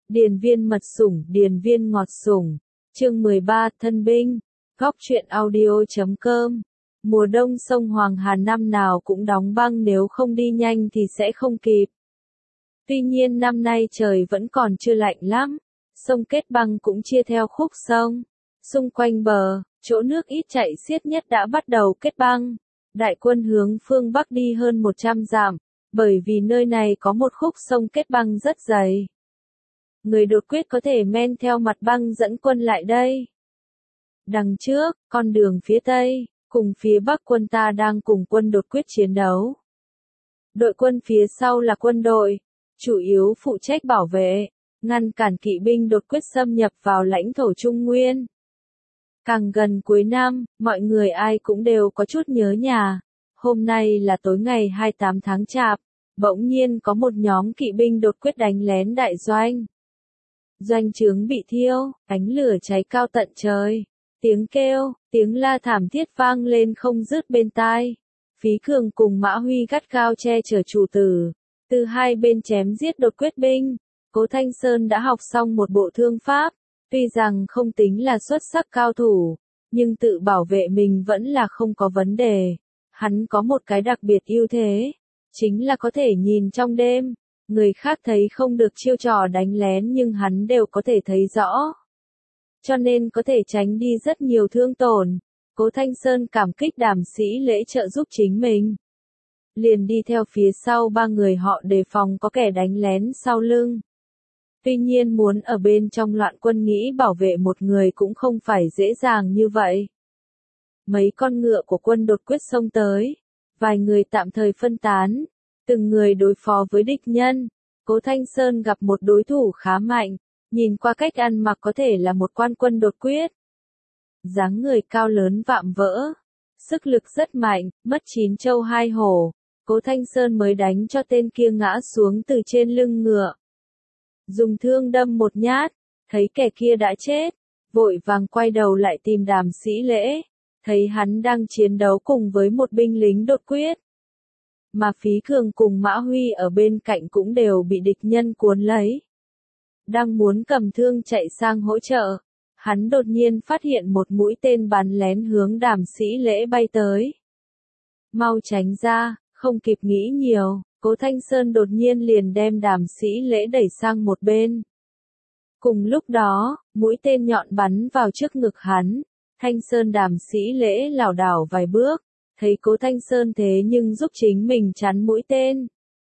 Điền viên mật sủng, điền viên ngọt sủng. Chương 13, thân binh. Góc truyện audio.com. Mùa đông sông Hoàng Hà năm nào cũng đóng băng, nếu không đi nhanh thì sẽ không kịp. Tuy nhiên năm nay trời vẫn còn chưa lạnh lắm, sông kết băng cũng chia theo khúc sông. Xung quanh bờ, chỗ nước ít chảy xiết nhất đã bắt đầu kết băng. Đại quân hướng phương Bắc đi hơn 100 dặm, bởi vì nơi này có một khúc sông kết băng rất dày. Người đột quyết có thể men theo mặt băng dẫn quân lại đây. Đằng trước, con đường phía Tây, cùng phía Bắc quân ta đang cùng quân đột quyết chiến đấu. Đội quân phía sau là quân đội, chủ yếu phụ trách bảo vệ, ngăn cản kỵ binh đột quyết xâm nhập vào lãnh thổ Trung Nguyên. Càng gần cuối năm, mọi người ai cũng đều có chút nhớ nhà. Hôm nay là tối ngày 28 tháng Chạp, bỗng nhiên có một nhóm kỵ binh đột quyết đánh lén đại doanh. Doanh trướng bị thiêu, ánh lửa cháy cao tận trời. Tiếng kêu, tiếng la thảm thiết vang lên không dứt bên tai. Phí Cường cùng Mã Huy gắt gao che chở chủ tử. Từ hai bên chém giết đột quyết binh. Cố Thanh Sơn đã học xong một bộ thương pháp. Tuy rằng không tính là xuất sắc cao thủ, nhưng tự bảo vệ mình vẫn là không có vấn đề. Hắn có một cái đặc biệt ưu thế, chính là có thể nhìn trong đêm. Người khác thấy không được chiêu trò đánh lén nhưng hắn đều có thể thấy rõ. Cho nên có thể tránh đi rất nhiều thương tổn. Cố Thanh Sơn cảm kích Đàm Sĩ Lễ trợ giúp chính mình. Liền đi theo phía sau ba người họ đề phòng có kẻ đánh lén sau lưng. Tuy nhiên muốn ở bên trong loạn quân nghĩ bảo vệ một người cũng không phải dễ dàng như vậy. Mấy con ngựa của quân đột quyết xông tới. Vài người tạm thời phân tán. Từng người đối phó với địch nhân. Cố Thanh Sơn gặp một đối thủ khá mạnh. Nhìn qua cách ăn mặc có thể là một quan quân đột quyết. Dáng người cao lớn vạm vỡ. Sức lực rất mạnh, mất 9 trâu 2 hổ. Cố Thanh Sơn mới đánh cho tên kia ngã xuống từ trên lưng ngựa. Dùng thương đâm một nhát, thấy kẻ kia đã chết, vội vàng quay đầu lại tìm Đàm Sĩ Lễ, thấy hắn đang chiến đấu cùng với một binh lính đột quyết. Mà Phí Cường cùng Mã Huy ở bên cạnh cũng đều bị địch nhân cuốn lấy. Đang muốn cầm thương chạy sang hỗ trợ, hắn đột nhiên phát hiện một mũi tên bắn lén hướng Đàm Sĩ Lễ bay tới. Mau tránh ra, không kịp nghĩ nhiều. Cố Thanh Sơn đột nhiên liền đem Đàm Sĩ Lễ đẩy sang một bên. Cùng lúc đó, mũi tên nhọn bắn vào trước ngực hắn. Thanh Sơn Đàm Sĩ Lễ lảo đảo vài bước, thấy Cố Thanh Sơn thế nhưng giúp chính mình chắn mũi tên.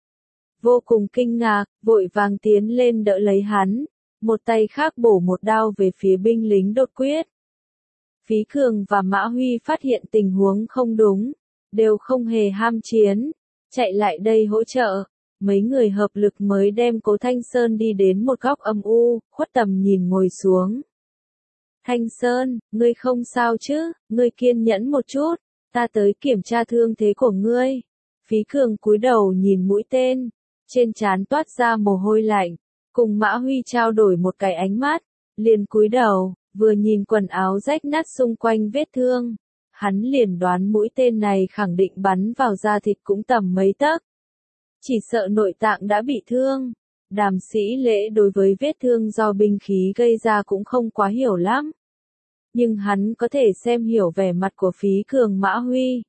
Vô cùng kinh ngạc, vội vàng tiến lên đỡ lấy hắn, một tay khác bổ một đao về phía binh lính đột quyết. Phí Cường và Mã Huy phát hiện tình huống không đúng, đều không hề ham chiến. Chạy lại đây hỗ trợ, mấy người hợp lực mới đem Cố Thanh Sơn đi đến một góc âm u, khuất tầm nhìn ngồi xuống. Thanh Sơn, ngươi không sao chứ, ngươi kiên nhẫn một chút, ta tới kiểm tra thương thế của ngươi. Phí Cường cúi đầu nhìn mũi tên, trên trán toát ra mồ hôi lạnh, cùng Mã Huy trao đổi một cái ánh mắt, liền cúi đầu, vừa nhìn quần áo rách nát xung quanh vết thương. Hắn liền đoán mũi tên này khẳng định bắn vào da thịt cũng tầm mấy tấc. Chỉ sợ nội tạng đã bị thương. Đàm Sĩ Lễ đối với vết thương do binh khí gây ra cũng không quá hiểu lắm. Nhưng hắn có thể xem hiểu vẻ mặt của Phí Cường Mã Huy.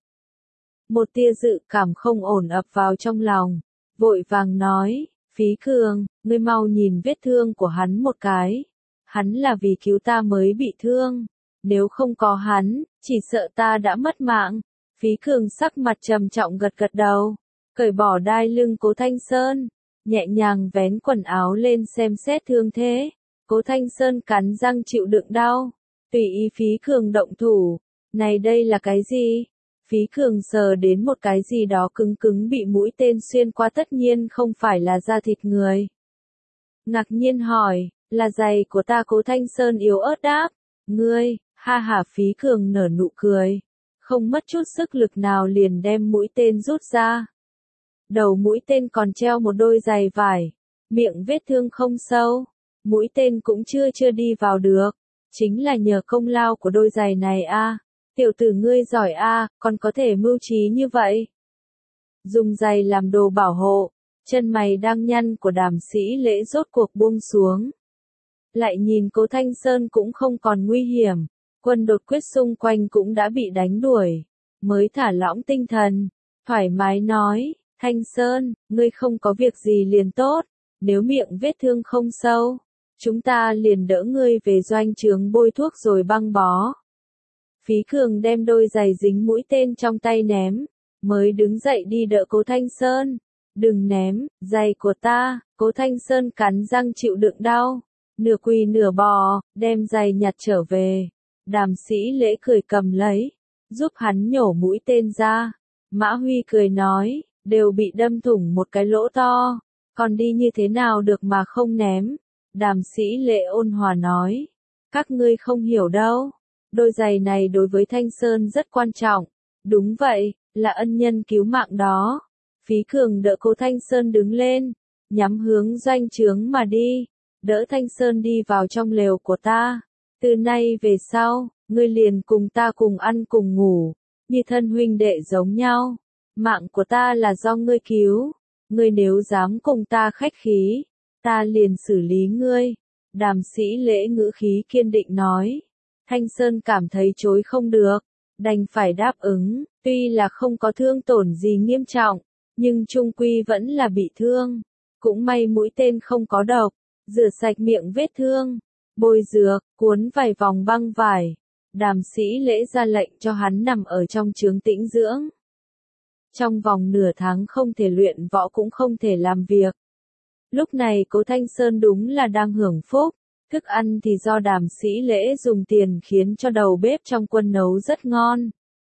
Một tia dự cảm không ổn ập vào trong lòng. Vội vàng nói, Phí Cường, ngươi mau nhìn vết thương của hắn một cái. Hắn là vì cứu ta mới bị thương. Nếu không có hắn, chỉ sợ ta đã mất mạng. Phí Cường sắc mặt trầm trọng gật gật đầu, cởi bỏ đai lưng Cố Thanh Sơn, nhẹ nhàng vén quần áo lên xem xét thương thế. Cố Thanh Sơn cắn răng chịu đựng đau, tùy ý Phí Cường động thủ. Này đây là cái gì? Phí Cường sờ đến một cái gì đó cứng cứng bị mũi tên xuyên qua, tất nhiên không phải là da thịt người. Ngạc nhiên hỏi, là giày của ta? Cố Thanh Sơn yếu ớt đáp, ngươi. Ha ha, Phí Cường nở nụ cười, không mất chút sức lực nào liền đem mũi tên rút ra. Đầu mũi tên còn treo một đôi giày vải, miệng vết thương không sâu, mũi tên cũng chưa đi vào được, chính là nhờ công lao của đôi giày này a. Tiểu tử ngươi giỏi a, còn có thể mưu trí như vậy. Dùng giày làm đồ bảo hộ, chân mày đang nhăn của Đàm Sĩ Lễ rốt cuộc buông xuống, Lại nhìn Cố Thanh Sơn cũng không còn nguy hiểm, quân đột quyết xung quanh cũng đã bị đánh đuổi, mới thả lỏng tinh thần, thoải mái nói, Thanh Sơn, ngươi không có việc gì liền tốt, nếu miệng vết thương không sâu, chúng ta liền đỡ ngươi về doanh trướng bôi thuốc rồi băng bó. Phí Cường đem đôi giày dính mũi tên trong tay ném, mới đứng dậy đi đỡ Cố Thanh Sơn. Đừng ném, giày của ta, Cố Thanh Sơn cắn răng chịu đựng đau, nửa quỳ nửa bò, đem giày nhặt trở về. Đàm Sĩ Lễ cười cầm lấy, giúp hắn nhổ mũi tên ra. Mã Huy cười nói, đều bị đâm thủng một cái lỗ to, còn đi như thế nào được mà không ném. Đàm Sĩ Lễ ôn hòa nói, các ngươi không hiểu đâu, đôi giày này đối với Thanh Sơn rất quan trọng. Đúng vậy, là ân nhân cứu mạng đó. Phí Cường đỡ Cố Thanh Sơn đứng lên, nhắm hướng doanh trướng mà đi, đỡ Thanh Sơn đi vào trong lều của ta. Từ nay về sau, ngươi liền cùng ta cùng ăn cùng ngủ, như thân huynh đệ giống nhau. Mạng của ta là do ngươi cứu, ngươi nếu dám cùng ta khách khí, ta liền xử lý ngươi. Đàm Sĩ Lễ ngữ khí kiên định nói. Thanh Sơn cảm thấy chối không được, đành phải đáp ứng, tuy là không có thương tổn gì nghiêm trọng, nhưng chung quy vẫn là bị thương. Cũng may mũi tên không có độc, rửa sạch miệng vết thương, bôi dược, cuốn vài vòng băng vải. Đàm Sĩ Lễ ra lệnh cho hắn nằm ở trong trướng tĩnh dưỡng. Trong vòng nửa tháng không thể luyện võ cũng không thể làm việc. Lúc này Cố Thanh Sơn đúng là đang hưởng phúc, thức ăn thì do Đàm Sĩ Lễ dùng tiền khiến cho đầu bếp trong quân nấu rất ngon.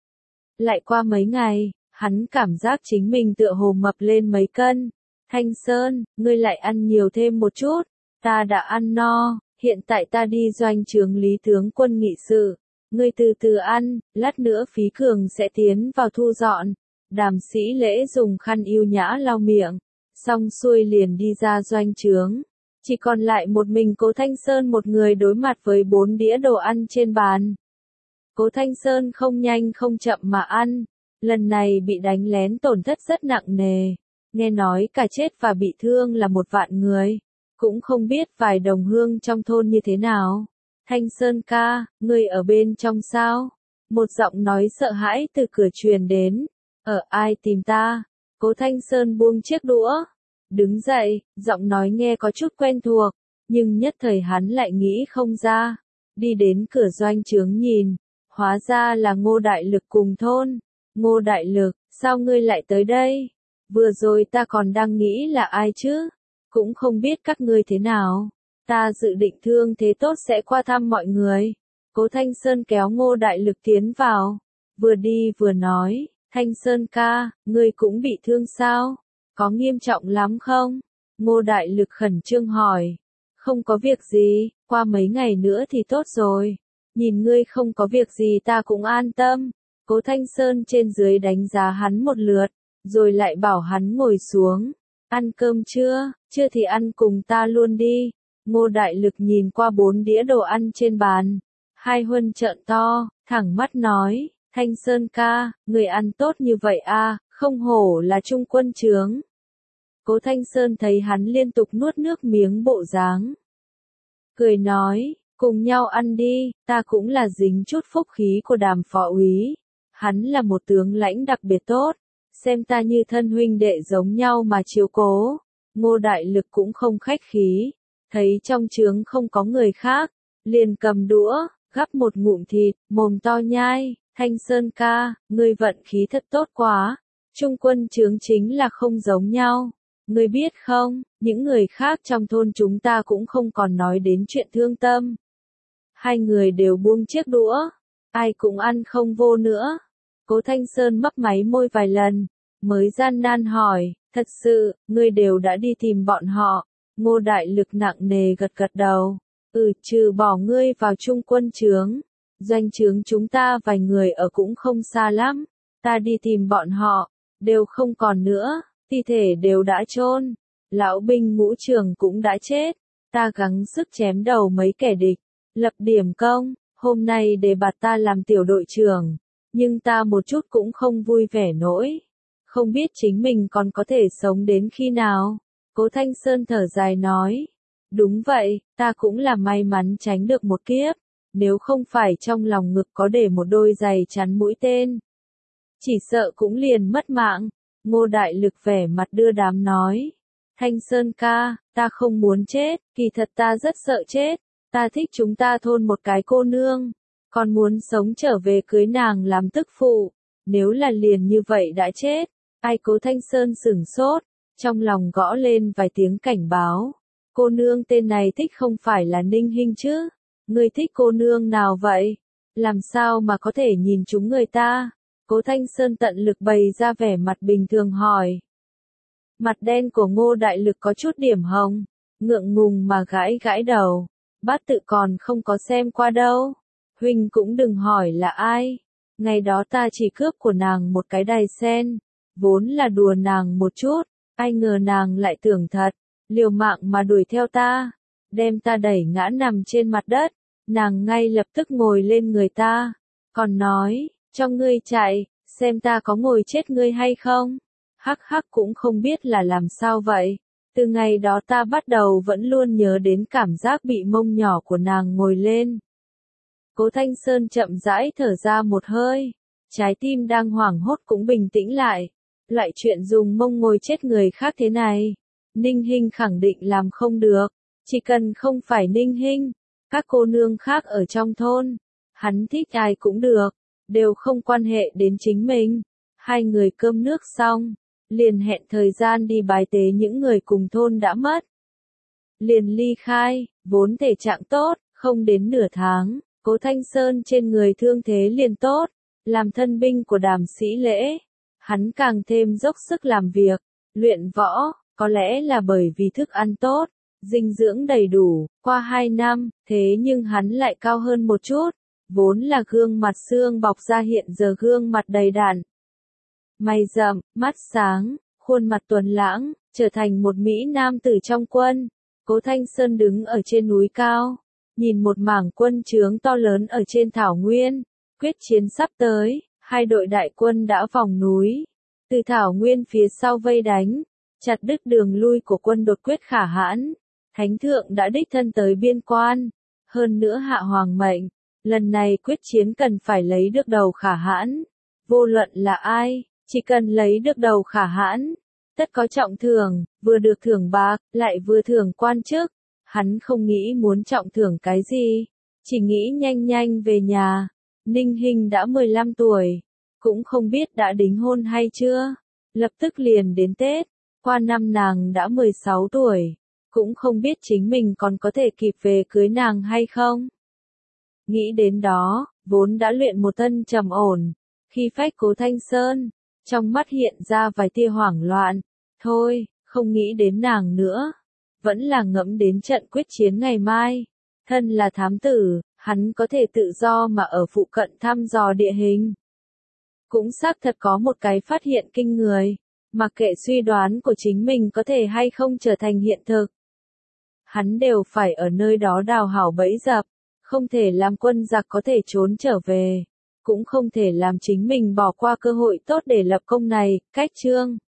Lại qua mấy ngày, hắn cảm giác chính mình tựa hồ mập lên mấy cân. Thanh Sơn, ngươi lại ăn nhiều thêm một chút, ta đã ăn no, hiện tại ta đi doanh trướng Lý tướng quân nghị sự, ngươi từ từ ăn, lát nữa Phí Cường sẽ tiến vào thu dọn. Đàm Sĩ Lễ dùng khăn yêu nhã lau miệng, xong xuôi liền đi ra doanh trướng. Chỉ còn lại một mình Cố Thanh Sơn một người đối mặt với 4 đĩa đồ ăn trên bàn. Cố Thanh Sơn không nhanh không chậm mà ăn, lần này bị đánh lén tổn thất rất nặng nề, nghe nói cả chết và bị thương là 1 vạn người, cũng không biết vài đồng hương trong thôn như thế nào. Thanh Sơn ca, ngươi ở bên trong sao? Một giọng nói sợ hãi từ cửa truyền đến, ai tìm ta? Cố Thanh Sơn buông chiếc đũa, đứng dậy, giọng nói nghe có chút quen thuộc, nhưng nhất thời hắn lại nghĩ không ra. Đi đến cửa doanh trướng nhìn, hóa ra là Ngô Đại Lực cùng thôn. Ngô Đại Lực, sao ngươi lại tới đây? Vừa rồi ta còn đang nghĩ là ai chứ? Cũng không biết các ngươi thế nào. Ta dự định thương thế tốt sẽ qua thăm mọi người. Cố Thanh Sơn kéo Ngô Đại Lực tiến vào, vừa đi vừa nói, Thanh Sơn ca, ngươi cũng bị thương sao? Có nghiêm trọng lắm không? Ngô Đại Lực khẩn trương hỏi. Không có việc gì, qua mấy ngày nữa thì tốt rồi. Nhìn ngươi không có việc gì ta cũng an tâm. Cố Thanh Sơn trên dưới đánh giá hắn một lượt, rồi lại bảo hắn ngồi xuống. Ăn cơm chưa? Chưa thì ăn cùng ta luôn đi. Ngô Đại Lực nhìn qua 4 đĩa đồ ăn trên bàn. Hai Huân trợn to, thẳng mắt nói, Thanh Sơn ca, người ăn tốt như vậy à, không hổ là trung quân trướng. Cố Thanh Sơn thấy hắn liên tục nuốt nước miếng bộ dáng, cười nói, cùng nhau ăn đi, ta cũng là dính chút phúc khí của Đàm phó úy. Hắn là một tướng lãnh đặc biệt tốt, xem ta như thân huynh đệ giống nhau mà chiếu cố. Ngô Đại Lực cũng không khách khí, thấy trong trướng không có người khác, liền cầm đũa, gắp một ngụm thịt, mồm to nhai. Thanh Sơn ca, ngươi vận khí thật tốt quá, trung quân trướng chính là không giống nhau. Ngươi biết không, những người khác trong thôn chúng ta cũng không còn nói đến chuyện thương tâm. Hai người đều buông chiếc đũa, ai cũng ăn không vô nữa. Cố Thanh Sơn mấp máy môi vài lần, mới gian nan hỏi, thật sự, ngươi đều đã đi tìm bọn họ. Ngô Đại Lực nặng nề gật gật đầu, trừ bỏ ngươi vào trung quân trướng, doanh trướng chúng ta vài người ở cũng không xa lắm, ta đi tìm bọn họ, đều không còn nữa, thi thể đều đã chôn, lão binh ngũ trưởng cũng đã chết, ta gắng sức chém đầu mấy kẻ địch, lập điểm công, hôm nay để bạt ta làm tiểu đội trưởng, nhưng ta một chút cũng không vui vẻ nổi, không biết chính mình còn có thể sống đến khi nào. Cố Thanh Sơn thở dài nói, Đúng vậy, ta cũng là may mắn tránh được một kiếp, nếu không phải trong lòng ngực có để một đôi giày chắn mũi tên. Chỉ sợ cũng liền mất mạng. Ngô Đại Lực vẻ mặt đưa đám nói. Thanh Sơn ca, ta không muốn chết, kỳ thật ta rất sợ chết, ta thích chúng ta thôn một cái cô nương, còn muốn sống trở về cưới nàng làm tức phụ, nếu là liền như vậy đã chết. Ai Cố Thanh Sơn sửng sốt, trong lòng gõ lên vài tiếng cảnh báo. Cô nương tên này thích không phải là Ninh Hinh chứ? Ngươi thích cô nương nào vậy? Làm sao mà có thể nhìn chúng người ta? Cố Thanh Sơn tận lực bày ra vẻ mặt bình thường hỏi. Mặt đen của Ngô Đại Lực có chút điểm hồng, ngượng ngùng mà gãi gãi đầu. Bát tự còn không có xem qua đâu. Huynh cũng đừng hỏi là ai. Ngày đó ta chỉ cướp của nàng một cái đài sen, vốn là đùa nàng một chút, ai ngờ nàng lại tưởng thật, liều mạng mà đuổi theo ta, đem ta đẩy ngã nằm trên mặt đất, nàng ngay lập tức ngồi lên người ta, còn nói, cho ngươi chạy, xem ta có ngồi chết ngươi hay không. Hắc hắc cũng không biết là làm sao vậy, từ ngày đó ta bắt đầu vẫn luôn nhớ đến cảm giác bị mông nhỏ của nàng ngồi lên. Cố Thanh Sơn chậm rãi thở ra một hơi, trái tim đang hoảng hốt cũng bình tĩnh lại. Loại chuyện dùng mông ngồi chết người khác thế này, Ninh Hinh khẳng định làm không được, chỉ cần không phải Ninh Hinh, các cô nương khác ở trong thôn, hắn thích ai cũng được, đều không quan hệ đến chính mình. Hai người cơm nước xong, liền hẹn thời gian đi bái tế những người cùng thôn đã mất. Liền ly khai, vốn thể trạng tốt, không đến nửa tháng, Cố Thanh Sơn trên người thương thế liền tốt, làm thân binh của Đàm Sĩ Lễ. Hắn càng thêm dốc sức làm việc, luyện võ, có lẽ là bởi vì thức ăn tốt, dinh dưỡng đầy đủ, qua 2 năm, thế nhưng hắn lại cao hơn một chút, vốn là gương mặt xương bọc ra hiện giờ gương mặt đầy đặn. Mày rậm, mắt sáng, khuôn mặt tuấn lãng, trở thành một Mỹ nam tử trong quân. Cố Thanh Sơn đứng ở trên núi cao, nhìn một mảng quân trướng to lớn ở trên thảo nguyên, quyết chiến sắp tới. Hai đội đại quân đã vòng núi, từ thảo nguyên phía sau vây đánh, chặt đứt đường lui của quân đột quyết Khả Hãn. Thánh thượng đã đích thân tới biên quan, hơn nữa hạ hoàng mệnh, lần này quyết chiến cần phải lấy được đầu Khả Hãn. Vô luận là ai, chỉ cần lấy được đầu Khả Hãn, tất có trọng thưởng, vừa được thưởng bạc, lại vừa thưởng quan chức. Hắn không nghĩ muốn trọng thưởng cái gì, chỉ nghĩ nhanh nhanh về nhà. Ninh Hinh đã 15 tuổi, cũng không biết đã đính hôn hay chưa, lập tức liền đến Tết, qua năm nàng đã 16 tuổi, cũng không biết chính mình còn có thể kịp về cưới nàng hay không. Nghĩ đến đó, vốn đã luyện một thân trầm ổn, khi phách Cố Thanh Sơn, trong mắt hiện ra vài tia hoảng loạn, thôi, không nghĩ đến nàng nữa, vẫn là ngẫm đến trận quyết chiến ngày mai, thân là thám tử. Hắn có thể tự do mà ở phụ cận thăm dò địa hình. Cũng xác thật có một cái phát hiện kinh người, mặc kệ suy đoán của chính mình có thể hay không trở thành hiện thực. Hắn đều phải ở nơi đó đào hảo bẫy dập, không thể làm quân giặc có thể trốn trở về, cũng không thể làm chính mình bỏ qua cơ hội tốt để lập công này. Cách chương